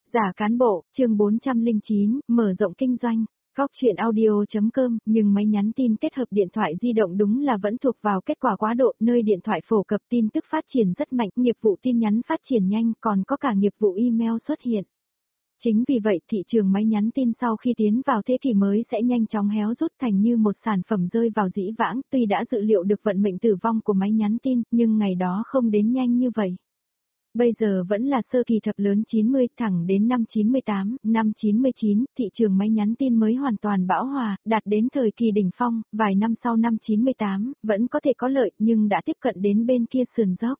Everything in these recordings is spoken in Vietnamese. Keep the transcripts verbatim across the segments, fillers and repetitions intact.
Giả cán bộ, chương bốn trăm lẻ chín, mở rộng kinh doanh. Góc chuyện audio.com, nhưng máy nhắn tin kết hợp điện thoại di động đúng là vẫn thuộc vào kết quả quá độ, nơi điện thoại phổ cập tin tức phát triển rất mạnh, nghiệp vụ tin nhắn phát triển nhanh, còn có cả nghiệp vụ email xuất hiện. Chính vì vậy, thị trường máy nhắn tin sau khi tiến vào thế kỷ mới sẽ nhanh chóng héo rút thành như một sản phẩm rơi vào dĩ vãng, tuy đã dự liệu được vận mệnh tử vong của máy nhắn tin, nhưng ngày đó không đến nhanh như vậy. Bây giờ vẫn là sơ kỳ thập lớn chín mươi, thẳng đến năm chín mươi tám, năm chín mươi chín, thị trường máy nhắn tin mới hoàn toàn bão hòa, đạt đến thời kỳ đỉnh phong, vài năm sau năm chín mươi tám, vẫn có thể có lợi nhưng đã tiếp cận đến bên kia sườn dốc.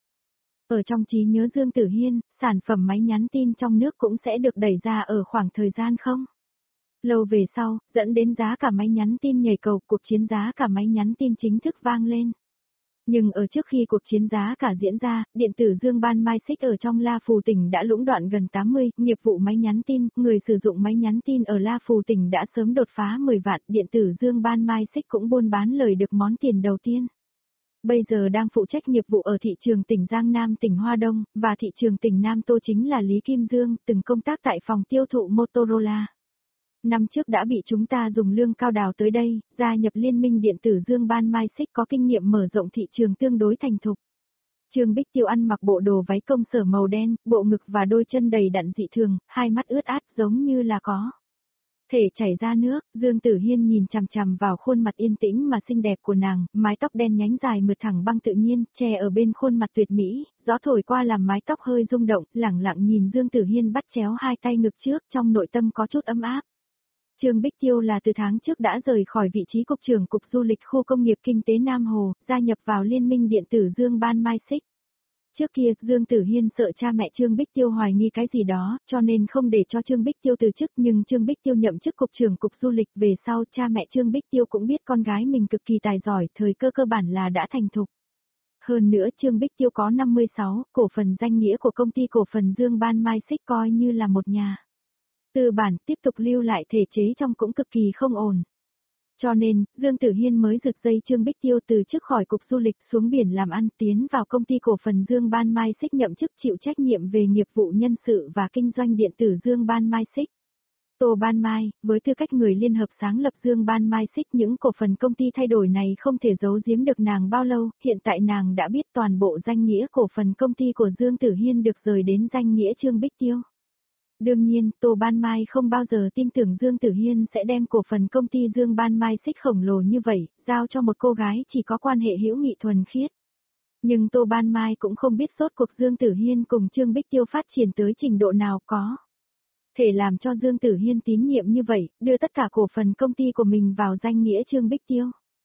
Ở trong trí nhớ Dương Tử Hiên, sản phẩm máy nhắn tin trong nước cũng sẽ được đẩy ra ở khoảng thời gian không lâu về sau, dẫn đến giá cả máy nhắn tin nhảy cầu, cuộc chiến giá cả máy nhắn tin chính thức vang lên. Nhưng ở trước khi cuộc chiến giá cả diễn ra, điện tử Dương Ban Mai Xích ở trong La Phù tỉnh đã lũng đoạn gần tám mươi, nghiệp vụ máy nhắn tin, người sử dụng máy nhắn tin ở La Phù tỉnh đã sớm đột phá mười vạn, điện tử Dương Ban Mai Xích cũng buôn bán lời được món tiền đầu tiên. Bây giờ đang phụ trách nghiệp vụ ở thị trường tỉnh Giang Nam tỉnh Hoa Đông, và thị trường tỉnh Nam Tô chính là Lý Kim Dương, từng công tác tại phòng tiêu thụ Motorola. Năm trước đã bị chúng ta dùng lương cao đào tới đây, gia nhập liên minh điện tử Dương Ban Mai Xích có kinh nghiệm mở rộng thị trường tương đối thành thục. Trương Bích Tiêu ăn mặc bộ đồ váy công sở màu đen, bộ ngực và đôi chân đầy đặn dị thường, hai mắt ướt át giống như là có thể chảy ra nước. Dương Tử Hiên nhìn chằm chằm vào khuôn mặt yên tĩnh mà xinh đẹp của nàng, mái tóc đen nhánh dài mượt thẳng băng tự nhiên, che ở bên khuôn mặt tuyệt mỹ, gió thổi qua làm mái tóc hơi rung động, lẳng lặng nhìn Dương Tử Hiên bắt chéo hai tay ngực trước, trong nội tâm có chút ấm áp. Trương Bích Tiêu là từ tháng trước đã rời khỏi vị trí cục trưởng cục du lịch khu công nghiệp kinh tế Nam Hồ, gia nhập vào liên minh điện tử Dương Ban Mai Xích. Trước kia, Dương Tử Hiên sợ cha mẹ Trương Bích Tiêu hoài nghi cái gì đó, cho nên không để cho Trương Bích Tiêu từ chức, nhưng Trương Bích Tiêu nhậm chức cục trưởng cục du lịch về sau, cha mẹ Trương Bích Tiêu cũng biết con gái mình cực kỳ tài giỏi, thời cơ cơ bản là đã thành thục. Hơn nữa Trương Bích Tiêu có năm mươi sáu, cổ phần danh nghĩa của công ty cổ phần Dương Ban Mai Xích coi như là một nhà. Tư bản tiếp tục lưu lại thể chế trong cũng cực kỳ không ổn. Cho nên, Dương Tử Hiên mới giật dây Trương Bích Tiêu từ chức khỏi cục du lịch xuống biển làm ăn, tiến vào công ty cổ phần Dương Ban Mai Xích nhậm chức chịu trách nhiệm về nghiệp vụ nhân sự và kinh doanh điện tử Dương Ban Mai Xích. Tô Ban Mai, với tư cách người liên hợp sáng lập Dương Ban Mai Xích, những cổ phần công ty thay đổi này không thể giấu giếm được nàng bao lâu, hiện tại nàng đã biết toàn bộ danh nghĩa cổ phần công ty của Dương Tử Hiên được rời đến danh nghĩa Trương Bích Tiêu. Đương nhiên, Tô Ban Mai không bao giờ tin tưởng Dương Tử Hiên sẽ đem cổ phần công ty Dương Ban Mai Xích khổng lồ như vậy, giao cho một cô gái chỉ có quan hệ hữu nghị thuần khiết. Nhưng Tô Ban Mai cũng không biết rốt cuộc Dương Tử Hiên cùng Trương Bích Tiêu phát triển tới trình độ nào có thể làm cho Dương Tử Hiên tín nhiệm như vậy, đưa tất cả cổ phần công ty của mình vào danh nghĩa Trương Bích Tiêu.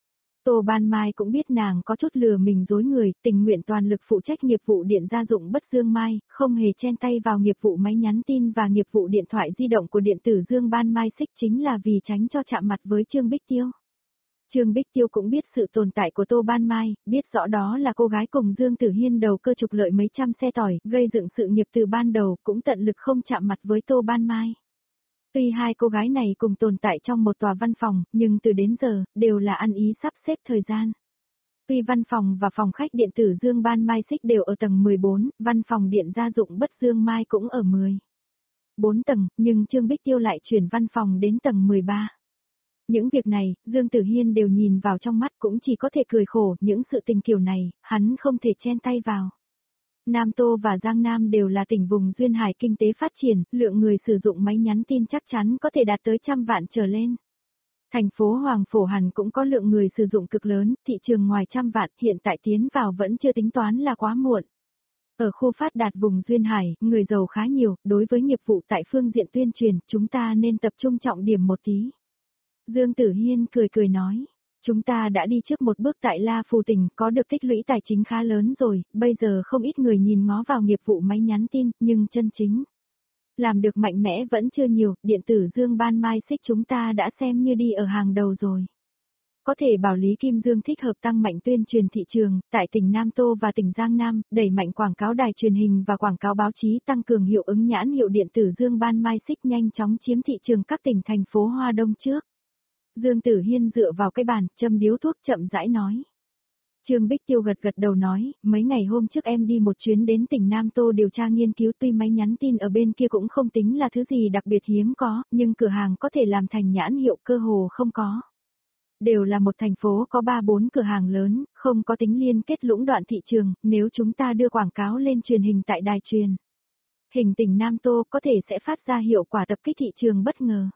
Tô Ban Mai cũng biết nàng có chút lừa mình dối người, tình nguyện toàn lực phụ trách nghiệp vụ điện gia dụng Bất Dương Mai, không hề chen tay vào nghiệp vụ máy nhắn tin và nghiệp vụ điện thoại di động của điện tử Dương Ban Mai Xích, chính là vì tránh cho chạm mặt với Trương Bích Tiêu. Trương Bích Tiêu cũng biết sự tồn tại của Tô Ban Mai, biết rõ đó là cô gái cùng Dương Tử Hiên đầu cơ trục lợi mấy trăm xe tỏi, gây dựng sự nghiệp từ ban đầu, cũng tận lực không chạm mặt với Tô Ban Mai. Tuy hai cô gái này cùng tồn tại trong một tòa văn phòng, nhưng từ đến giờ, đều là ăn ý sắp xếp thời gian. Tuy văn phòng và phòng khách điện tử Dương Ban Mai Xích đều ở tầng mười bốn, văn phòng điện gia dụng Bất Dương Mai cũng ở mười bốn tầng, nhưng Trương Bích Tiêu lại chuyển văn phòng đến tầng mười ba. Những việc này, Dương Tử Hiên đều nhìn vào trong mắt, cũng chỉ có thể cười khổ, những sự tình kiểu này, hắn không thể chen tay vào. Nam Tô và Giang Nam đều là tỉnh vùng duyên hải kinh tế phát triển, lượng người sử dụng máy nhắn tin chắc chắn có thể đạt tới trăm vạn trở lên. Thành phố Hoàng Phổ hẳn cũng có lượng người sử dụng cực lớn, thị trường ngoài trăm vạn, hiện tại tiến vào vẫn chưa tính toán là quá muộn. Ở khu phát đạt vùng duyên hải, người giàu khá nhiều, đối với nghiệp vụ tại phương diện tuyên truyền, chúng ta nên tập trung trọng điểm một tí. Dương Tử Hiên cười cười nói. Chúng ta đã đi trước một bước tại La Phù tỉnh, có được tích lũy tài chính khá lớn rồi, bây giờ không ít người nhìn ngó vào nghiệp vụ máy nhắn tin, nhưng chân chính làm được mạnh mẽ vẫn chưa nhiều, điện tử Dương Ban Mai Xích chúng ta đã xem như đi ở hàng đầu rồi. Có thể bảo Lý Kim Dương thích hợp tăng mạnh tuyên truyền thị trường, tại tỉnh Nam Tô và tỉnh Giang Nam, đẩy mạnh quảng cáo đài truyền hình và quảng cáo báo chí, tăng cường hiệu ứng nhãn hiệu điện tử Dương Ban Mai Xích, nhanh chóng chiếm thị trường các tỉnh thành phố Hoa Đông trước. Dương Tử Hiên dựa vào cái bàn, châm điếu thuốc chậm rãi nói. Trương Bích Tiêu gật gật đầu nói, mấy ngày hôm trước em đi một chuyến đến tỉnh Nam Tô điều tra nghiên cứu, tuy máy nhắn tin ở bên kia cũng không tính là thứ gì đặc biệt hiếm có, nhưng cửa hàng có thể làm thành nhãn hiệu cơ hồ không có. Đều là một thành phố có ba bốn cửa hàng lớn, không có tính liên kết lũng đoạn thị trường, nếu chúng ta đưa quảng cáo lên truyền hình tại đài truyền hình tỉnh Nam Tô có thể sẽ phát ra hiệu quả tập kích thị trường bất ngờ.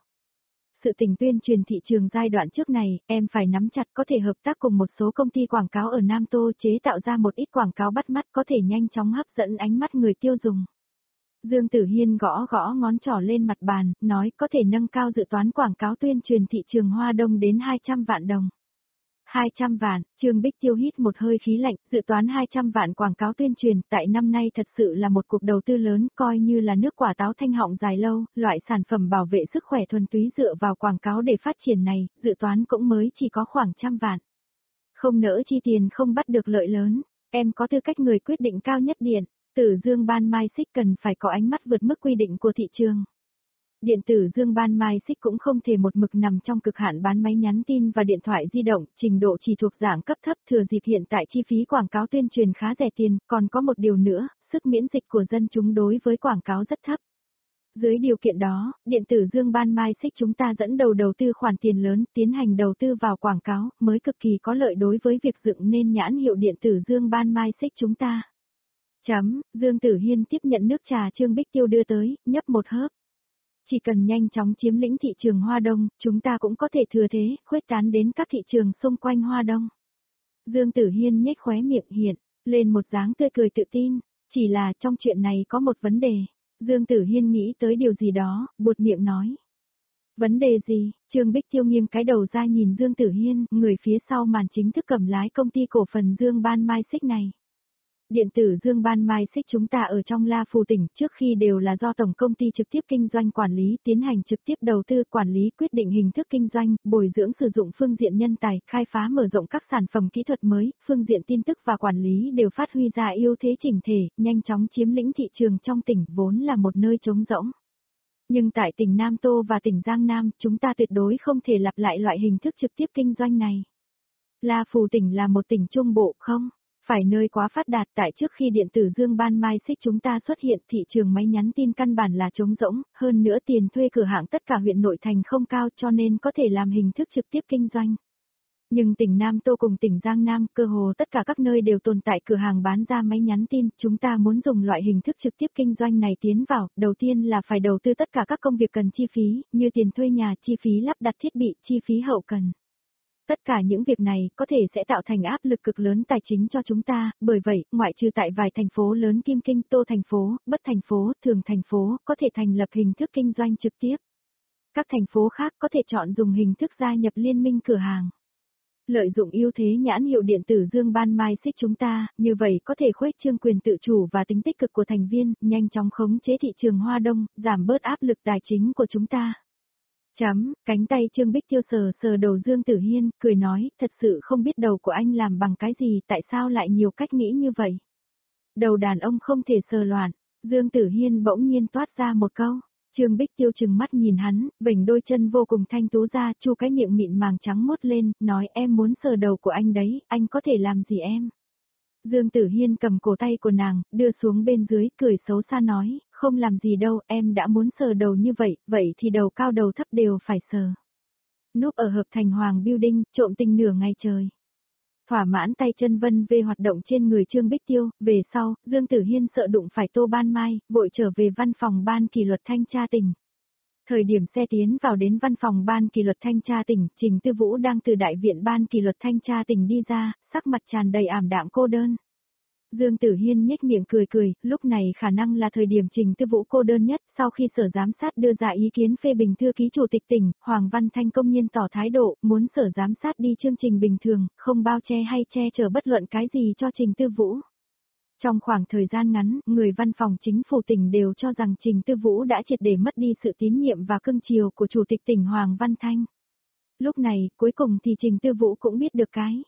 Sự tình tuyên truyền thị trường giai đoạn trước này, em phải nắm chặt, có thể hợp tác cùng một số công ty quảng cáo ở Nam Tô chế tạo ra một ít quảng cáo bắt mắt có thể nhanh chóng hấp dẫn ánh mắt người tiêu dùng. Dương Tử Hiên gõ gõ ngón trỏ lên mặt bàn, nói có thể nâng cao dự toán quảng cáo tuyên truyền thị trường Hoa Đông đến hai trăm vạn đồng. hai trăm vạn, Trương Bích Tiêu hít một hơi khí lạnh, dự toán hai trăm vạn quảng cáo tuyên truyền, tại năm nay thật sự là một cuộc đầu tư lớn, coi như là nước quả táo thanh họng dài lâu, loại sản phẩm bảo vệ sức khỏe thuần túy dựa vào quảng cáo để phát triển này, dự toán cũng mới chỉ có khoảng trăm vạn. Không nỡ chi tiền không bắt được lợi lớn, em có tư cách người quyết định cao nhất điện, tử dương ban mai xích cần phải có ánh mắt vượt mức quy định của thị trường. Điện tử dương ban mai xích cũng không thể một mực nằm trong cực hạn bán máy nhắn tin và điện thoại di động, trình độ chỉ thuộc dạng cấp thấp, thừa dịp hiện tại chi phí quảng cáo tuyên truyền khá rẻ tiền, còn có một điều nữa, sức miễn dịch của dân chúng đối với quảng cáo rất thấp. Dưới điều kiện đó, điện tử dương ban mai xích chúng ta dẫn đầu đầu tư khoản tiền lớn, tiến hành đầu tư vào quảng cáo, mới cực kỳ có lợi đối với việc dựng nên nhãn hiệu điện tử dương ban mai xích chúng ta. Chấm, Dương Tử Hiên tiếp nhận nước trà Trương Bích Tiêu đưa tới, nhấp một hớp. Chỉ cần nhanh chóng chiếm lĩnh thị trường Hoa Đông, chúng ta cũng có thể thừa thế, khuếch tán đến các thị trường xung quanh Hoa Đông. Dương Tử Hiên nhếch khóe miệng hiện, lên một dáng tươi cười tự tin, chỉ là trong chuyện này có một vấn đề. Dương Tử Hiên nghĩ tới điều gì đó, buột miệng nói. Vấn đề gì? Trương Bích Tiêu nghiêng cái đầu ra nhìn Dương Tử Hiên, người phía sau màn chính thức cầm lái công ty cổ phần Dương Ban Mai Xích này. Điện tử Dương Ban Mai Xích chúng ta ở trong La Phù tỉnh trước khi đều là do tổng công ty trực tiếp kinh doanh quản lý, tiến hành trực tiếp đầu tư quản lý, quyết định hình thức kinh doanh, bồi dưỡng sử dụng phương diện nhân tài, khai phá mở rộng các sản phẩm kỹ thuật mới, phương diện tin tức và quản lý đều phát huy ra ưu thế chỉnh thể, nhanh chóng chiếm lĩnh thị trường trong tỉnh vốn là một nơi trống rỗng. Nhưng tại tỉnh Nam Tô và tỉnh Giang Nam, chúng ta tuyệt đối không thể lặp lại loại hình thức trực tiếp kinh doanh này. La Phù tỉnh là một tỉnh trung bộ không? Phải nơi quá phát đạt, tại trước khi điện tử Dương Ban Mai Xích chúng ta xuất hiện, thị trường máy nhắn tin căn bản là trống rỗng, hơn nữa tiền thuê cửa hàng tất cả huyện nội thành không cao cho nên có thể làm hình thức trực tiếp kinh doanh. Nhưng tỉnh Nam Tô cùng tỉnh Giang Nam, cơ hồ tất cả các nơi đều tồn tại cửa hàng bán ra máy nhắn tin, chúng ta muốn dùng loại hình thức trực tiếp kinh doanh này tiến vào, đầu tiên là phải đầu tư tất cả các công việc cần chi phí, như tiền thuê nhà, chi phí lắp đặt thiết bị, chi phí hậu cần. Tất cả những việc này có thể sẽ tạo thành áp lực cực lớn tài chính cho chúng ta, bởi vậy, ngoại trừ tại vài thành phố lớn Kim Kinh, Tô thành phố, Bất thành phố, Thường thành phố, có thể thành lập hình thức kinh doanh trực tiếp. Các thành phố khác có thể chọn dùng hình thức gia nhập liên minh cửa hàng. Lợi dụng ưu thế nhãn hiệu điện tử Dương Ban Mai Xích chúng ta, như vậy có thể khuếch trương quyền tự chủ và tính tích cực của thành viên, nhanh chóng khống chế thị trường Hoa Đông, giảm bớt áp lực tài chính của chúng ta. Chấm, cánh tay Trương Bích Tiêu sờ sờ đầu Dương Tử Hiên, cười nói, thật sự không biết đầu của anh làm bằng cái gì, tại sao lại nhiều cách nghĩ như vậy. Đầu đàn ông không thể sờ loạn, Dương Tử Hiên bỗng nhiên toát ra một câu. Trương Bích Tiêu trừng mắt nhìn hắn, vểnh đôi chân vô cùng thanh tú ra, chu cái miệng mịn màng trắng mốt lên, nói em muốn sờ đầu của anh đấy, anh có thể làm gì em. Dương Tử Hiên cầm cổ tay của nàng, đưa xuống bên dưới, cười xấu xa nói, không làm gì đâu, em đã muốn sờ đầu như vậy, vậy thì đầu cao đầu thấp đều phải sờ. Núp ở hợp thành Hoàng Building, trộm tình nửa ngày trời. Thỏa mãn tay chân vân về hoạt động trên người Trương Bích Tiêu, về sau, Dương Tử Hiên sợ đụng phải Tô Ban Mai, vội trở về văn phòng ban kỷ luật thanh tra tỉnh. Thời điểm xe tiến vào đến văn phòng ban kỷ luật thanh tra tỉnh, Trình Tư Vũ đang từ đại viện ban kỷ luật thanh tra tỉnh đi ra, sắc mặt tràn đầy ảm đạm cô đơn. Dương Tử Hiên nhếch miệng cười cười, lúc này khả năng là thời điểm Trình Tư Vũ cô đơn nhất, sau khi sở giám sát đưa ra ý kiến phê bình thư ký chủ tịch tỉnh, Hoàng Văn Thanh công nhiên tỏ thái độ, muốn sở giám sát đi chương trình bình thường, không bao che hay che chở bất luận cái gì cho Trình Tư Vũ. Trong khoảng thời gian ngắn, người văn phòng chính phủ tỉnh đều cho rằng Trình Tư Vũ đã triệt để mất đi sự tín nhiệm và cưng chiều của chủ tịch tỉnh Hoàng Văn Thanh. Lúc này, cuối cùng thì Trình Tư Vũ cũng biết được cái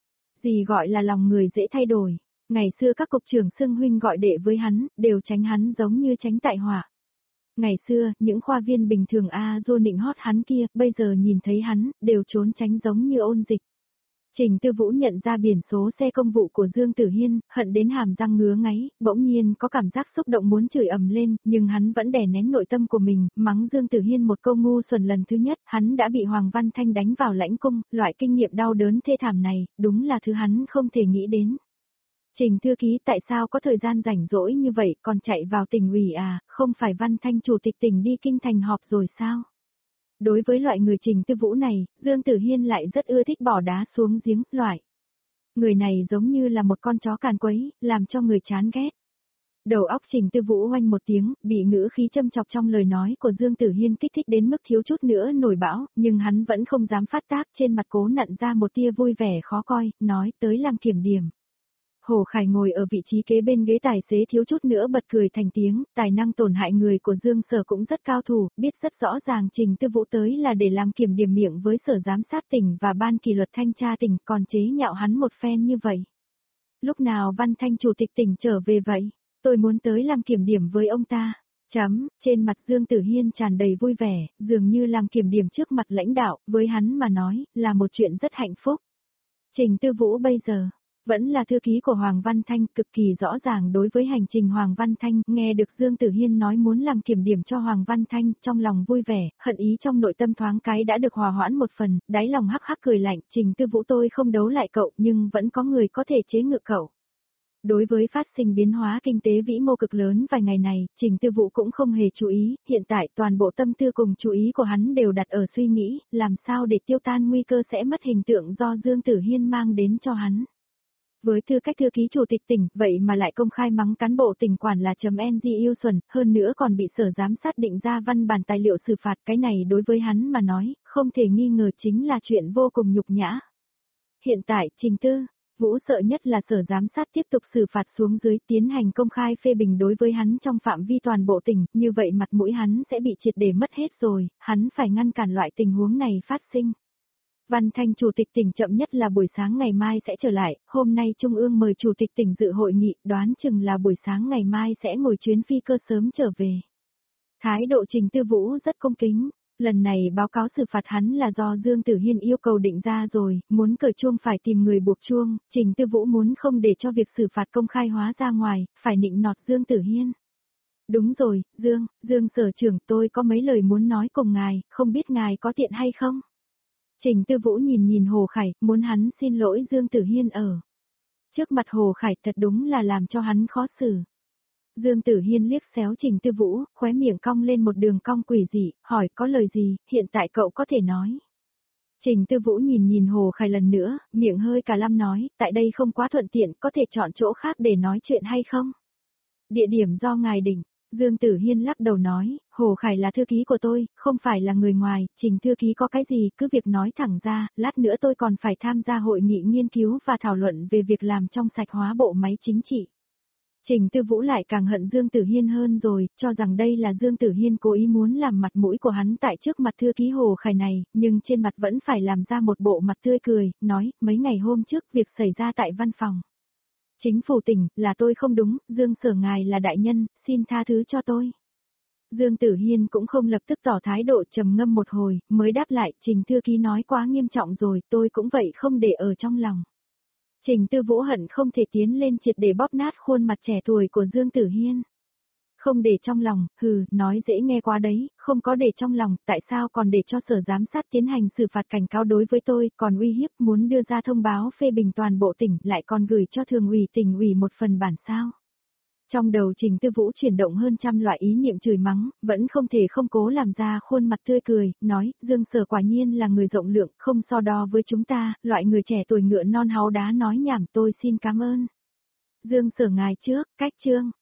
gì gọi là lòng người dễ thay đổi. Ngày xưa các cục trưởng xưng huynh gọi đệ với hắn, đều tránh hắn giống như tránh tại họa. Ngày xưa, những khoa viên bình thường A à, dô nịnh hót hắn kia, bây giờ nhìn thấy hắn, đều trốn tránh giống như ôn dịch. Trình Tư Vũ nhận ra biển số xe công vụ của Dương Tử Hiên, hận đến hàm răng ngứa ngáy, bỗng nhiên có cảm giác xúc động muốn chửi ầm lên, nhưng hắn vẫn đè nén nội tâm của mình, mắng Dương Tử Hiên một câu ngu xuẩn lần thứ nhất, hắn đã bị Hoàng Văn Thanh đánh vào lãnh cung, loại kinh nghiệm đau đớn thê thảm này, đúng là thứ hắn không thể nghĩ đến. Trình thư ký tại sao có thời gian rảnh rỗi như vậy còn chạy vào tỉnh ủy à, không phải Văn Thanh chủ tịch tỉnh đi kinh thành họp rồi sao? Đối với loại người Trình Tư Vũ này, Dương Tử Hiên lại rất ưa thích bỏ đá xuống giếng, loại. Người này giống như là một con chó càn quấy, làm cho người chán ghét. Đầu óc Trình Tư Vũ oanh một tiếng, bị ngữ khí châm chọc trong lời nói của Dương Tử Hiên kích thích đến mức thiếu chút nữa nổi bão, nhưng hắn vẫn không dám phát tác, trên mặt cố nặn ra một tia vui vẻ khó coi, nói tới làm kiểm điểm. Hồ Khải ngồi ở vị trí kế bên ghế tài xế thiếu chút nữa bật cười thành tiếng, tài năng tổn hại người của Dương Sở cũng rất cao thủ, biết rất rõ ràng Trình Tư Vũ tới là để làm kiểm điểm miệng với Sở Giám sát tỉnh và Ban kỷ luật thanh tra tỉnh, còn chế nhạo hắn một phen như vậy. Lúc nào Văn Thanh chủ tịch tỉnh trở về vậy? Tôi muốn tới làm kiểm điểm với ông ta. Chấm, trên mặt Dương Tử Hiên tràn đầy vui vẻ, dường như làm kiểm điểm trước mặt lãnh đạo, với hắn mà nói, là một chuyện rất hạnh phúc. Trình Tư Vũ bây giờ vẫn là thư ký của Hoàng Văn Thanh, cực kỳ rõ ràng đối với hành trình Hoàng Văn Thanh, nghe được Dương Tử Hiên nói muốn làm kiểm điểm cho Hoàng Văn Thanh, trong lòng vui vẻ, hận ý trong nội tâm thoáng cái đã được hòa hoãn một phần, đáy lòng hắc hắc cười lạnh, Trình Tư Vũ tôi không đấu lại cậu, nhưng vẫn có người có thể chế ngự cậu. Đối với phát sinh biến hóa kinh tế vĩ mô cực lớn vài ngày này, Trình Tư Vũ cũng không hề chú ý, hiện tại toàn bộ tâm tư cùng chú ý của hắn đều đặt ở suy nghĩ, làm sao để tiêu tan nguy cơ sẽ mất hình tượng do Dương Tử Hiên mang đến cho hắn. Với tư cách thư ký chủ tịch tỉnh, vậy mà lại công khai mắng cán bộ tỉnh quản là chấm en giê yêu xuẩn, hơn nữa còn bị Sở Giám sát định ra văn bản tài liệu xử phạt, cái này đối với hắn mà nói, không thể nghi ngờ chính là chuyện vô cùng nhục nhã. Hiện tại, Trình Tư Vũ sợ nhất là Sở Giám sát tiếp tục xử phạt xuống dưới, tiến hành công khai phê bình đối với hắn trong phạm vi toàn bộ tỉnh, như vậy mặt mũi hắn sẽ bị triệt để mất hết rồi, hắn phải ngăn cản loại tình huống này phát sinh. Văn Thanh chủ tịch tỉnh chậm nhất là buổi sáng ngày mai sẽ trở lại, hôm nay Trung ương mời chủ tịch tỉnh dự hội nghị, đoán chừng là buổi sáng ngày mai sẽ ngồi chuyến phi cơ sớm trở về. Thái độ Trình Tư Vũ rất cung kính, lần này báo cáo xử phạt hắn là do Dương Tử Hiên yêu cầu định ra rồi, muốn cởi chuông phải tìm người buộc chuông, Trình Tư Vũ muốn không để cho việc xử phạt công khai hóa ra ngoài, phải nịnh nọt Dương Tử Hiên. Đúng rồi, Dương, Dương Sở trưởng, tôi có mấy lời muốn nói cùng ngài, không biết ngài có tiện hay không? Trình Tư Vũ nhìn nhìn Hồ Khải, muốn hắn xin lỗi Dương Tử Hiên ở trước mặt Hồ Khải, thật đúng là làm cho hắn khó xử. Dương Tử Hiên liếc xéo Trình Tư Vũ, khóe miệng cong lên một đường cong quỷ dị, hỏi có lời gì, hiện tại cậu có thể nói. Trình Tư Vũ nhìn nhìn Hồ Khải lần nữa, miệng hơi cà lăm nói, tại đây không quá thuận tiện, có thể chọn chỗ khác để nói chuyện hay không? Địa điểm do ngài định. Dương Tử Hiên lắc đầu nói, Hồ Khải là thư ký của tôi, không phải là người ngoài, Trình thư ký có cái gì cứ việc nói thẳng ra, lát nữa tôi còn phải tham gia hội nghị nghiên cứu và thảo luận về việc làm trong sạch hóa bộ máy chính trị. Trình Tư Vũ lại càng hận Dương Tử Hiên hơn rồi, cho rằng đây là Dương Tử Hiên cố ý muốn làm mặt mũi của hắn tại trước mặt thư ký Hồ Khải này, nhưng trên mặt vẫn phải làm ra một bộ mặt tươi cười, nói, mấy ngày hôm trước việc xảy ra tại văn phòng Chính phủ tỉnh, là tôi không đúng, Dương Sở ngài là đại nhân, xin tha thứ cho tôi. Dương Tử Hiên cũng không lập tức tỏ thái độ, trầm ngâm một hồi, mới đáp lại, Trình thư ký nói quá nghiêm trọng rồi, tôi cũng vậy không để ở trong lòng. Trình Tư Vũ hận không thể tiến lên triệt để bóp nát khuôn mặt trẻ tuổi của Dương Tử Hiên. Không để trong lòng, hừ, nói dễ nghe quá đấy, không có để trong lòng, tại sao còn để cho Sở Giám sát tiến hành xử phạt cảnh cáo đối với tôi, còn uy hiếp muốn đưa ra thông báo phê bình toàn bộ tỉnh, lại còn gửi cho thường ủy tỉnh ủy một phần bản sao. Trong đầu Trình Tư Vũ chuyển động hơn trăm loại ý niệm chửi mắng, vẫn không thể không cố làm ra khuôn mặt tươi cười, nói, Dương Sở quả nhiên là người rộng lượng, không so đo với chúng ta, loại người trẻ tuổi ngựa non háu đá nói nhảm, tôi xin cảm ơn. Dương Sở ngài trước, cách chương.